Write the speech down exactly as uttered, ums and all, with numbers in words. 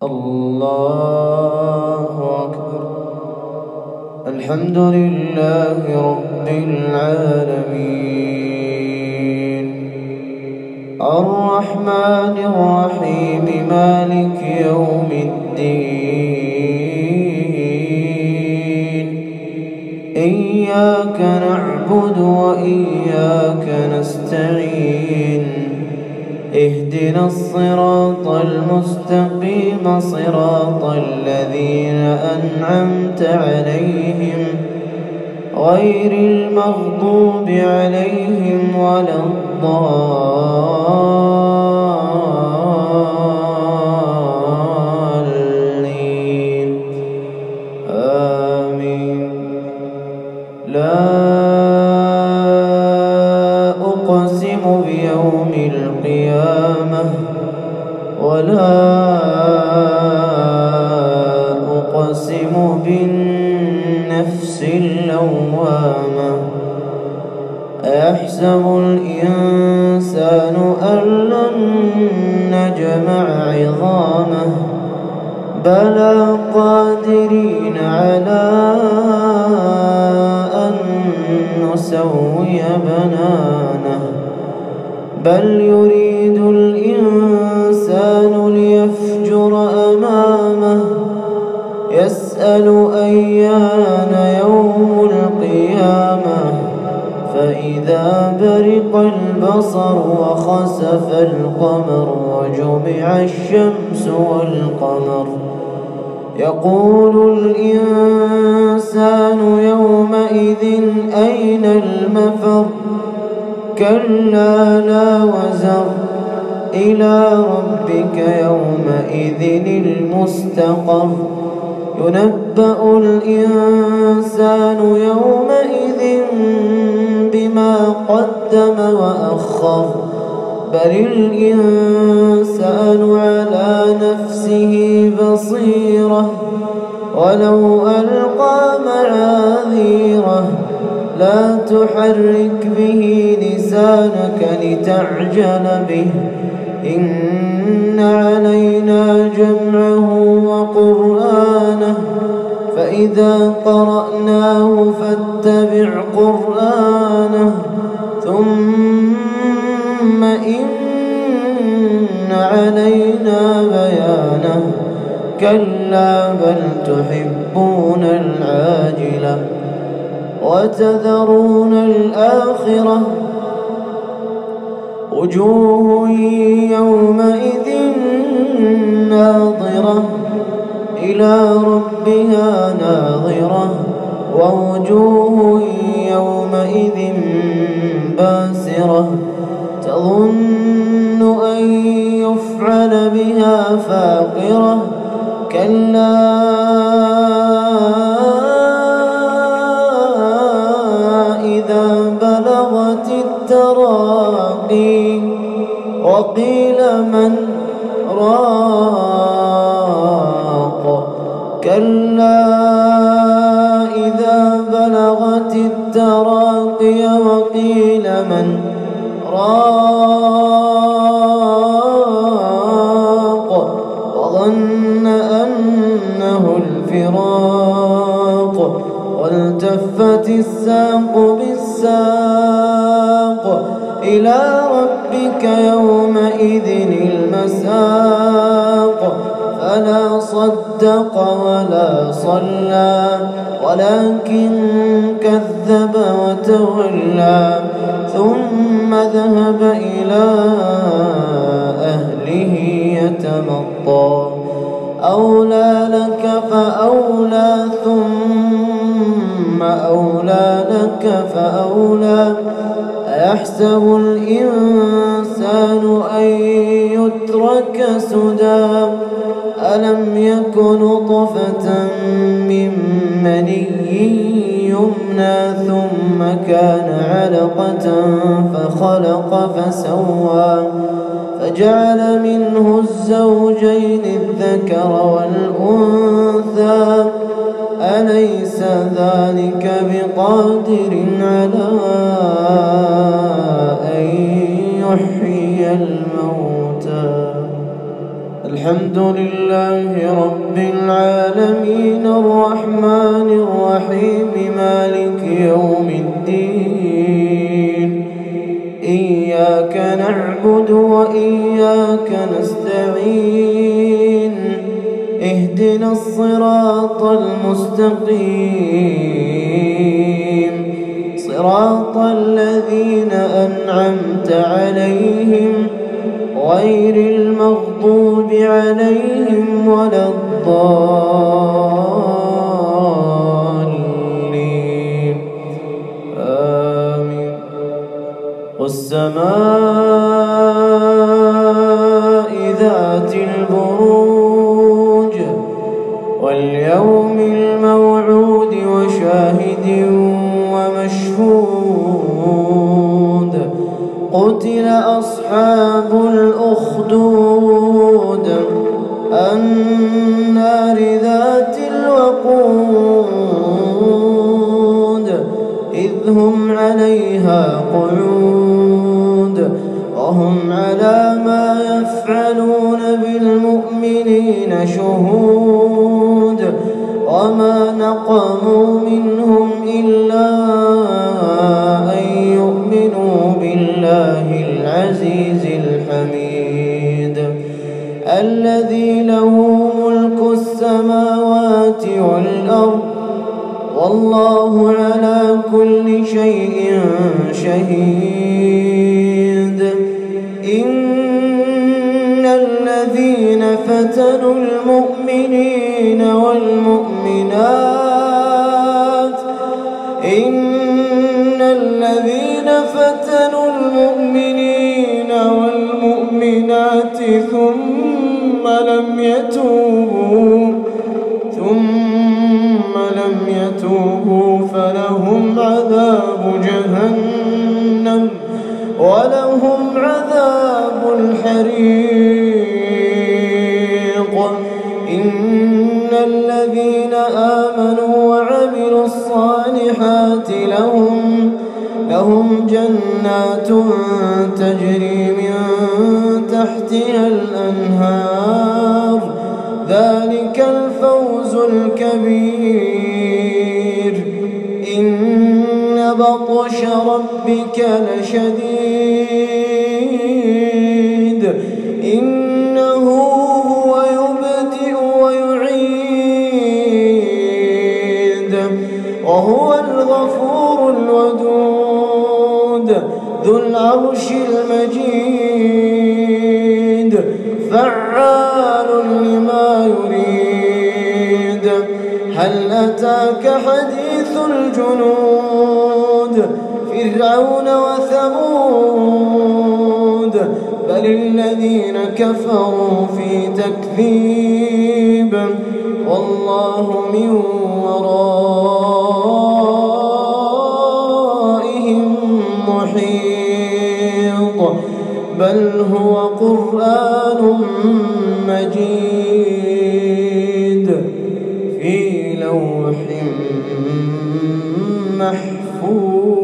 الله أكبر. الحمد لله رب العالمين، الرحمن الرحيم، مالك يوم الدين. إياك نعبد وإياك نستعين. اهدنا الصراط المستقيم، صراط الذين أنعمت عليهم غير المغضوب عليهم ولا الضالين. آمين. لا أقسم بيوم القيامة ولا أقسم بالنفس اللوامة. أيحسب الإنسان أن لن نجمع عظامه؟ بلى قادرين على أن نسوي بنانه. بل يريد الإنسان ليفجر أمامه. يسأل أيان يوم القيامة. فإذا برق البصر وخسف القمر وجمع الشمس والقمر يقول الإنسان يومئذ أين المفر؟ كلا لا وزر، إلى ربك يومئذ المستقر. ينبأ الإنسان يومئذ بما قدم وأخر. بل الإنسان على نفسه بصيرة ولو ألقى معاذيره. لا تحرك به لسانك لتعجل به. إن علينا جمعه وقرآنه، فإذا قرأناه فاتبع قرآنه. ثم إن علينا بيانه. كلا بل تحبون العاجلة وتذرون الآخرة. وجوه يومئذ ناظرة إلى ربها ناظرة. ووجوه يومئذ باسرة تظن أن يفعل بها فاقرة. كلا إذا بلغت التراقي وقيل من راق. كلا إذا بلغت التراقي وقيل من راق. وظن أنه الفراق. والتفت الساق بالساق. إلى ربك يومئذ المساق. فلا صدق ولا صلى ولكن كذب وتولى. ثم ذهب إلى أهله يتمطى. أولى لك فأولى ثم أولى لك فأولى. أيحسب الإنسان أن يترك سدى. ألم يك نطفة من مني يمنى ثم كان علقة فخلق فسوى فجعل منه الزوجين الذكر والأنثى. أليس ذلك بقادر على أن يحيي الموتى؟ الحمد لله رب العالمين الرحمن الرحيم مالك يوم الدين إياك نعبد وإياك نستعين اهدنا الصراط المستقيم صراط الذين أنعمت عليهم غير المغضوب عليهم ولا الضالين آمين. والسماء ذات البروج واليوم الموعود وشاهد ومشهود قتل أصحاب الأخدود النار ذات الوقود إذ هم عليها قعود وهم على ما يفعلون بالمؤمنين شهود وما نقموا منهم إلا أن يؤمنوا بالله العزيز الحميد الذي له ملك السماوات والأرض والله على كل شيء شهيد. إن الذين فتنوا المؤمنين والمؤمنات إن الذين فتنوا المؤمنين والمؤمنات ثم لم يتوبوا ثم لم يتوبوا فلهم عذاب جهنم ولهم عذاب الحريق. إن الذين آمنوا وعملوا الصالحات لهم لهم جنات تجري من تحتها الأنهار ذلك الفوز الكبير. إن بطش ربك لشديد إنه هو يبدئ ويعيد وهو الغفور الودود ذو العرش المجيد فعال لما يريد. هل أتاك حديث الجنود فرعون وثمود بل الذين كفروا في تكذيب والله من ورائهم محيط بل هو قرآن مجيد في لوح محفوظ.